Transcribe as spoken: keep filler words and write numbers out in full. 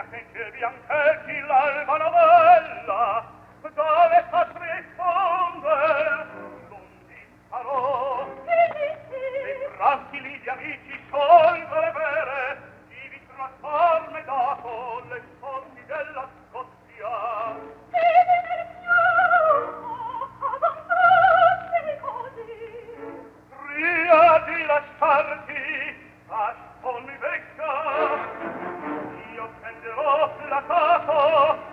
che biancheggi l'alba novella, dove faccio rispondere, non disparò. E tranquilli gli amici sciolgo le vere, ivi trasforme dato le sorti della Scozia. Pria di lasciarti, ascolmi vecchia, io prenderò placato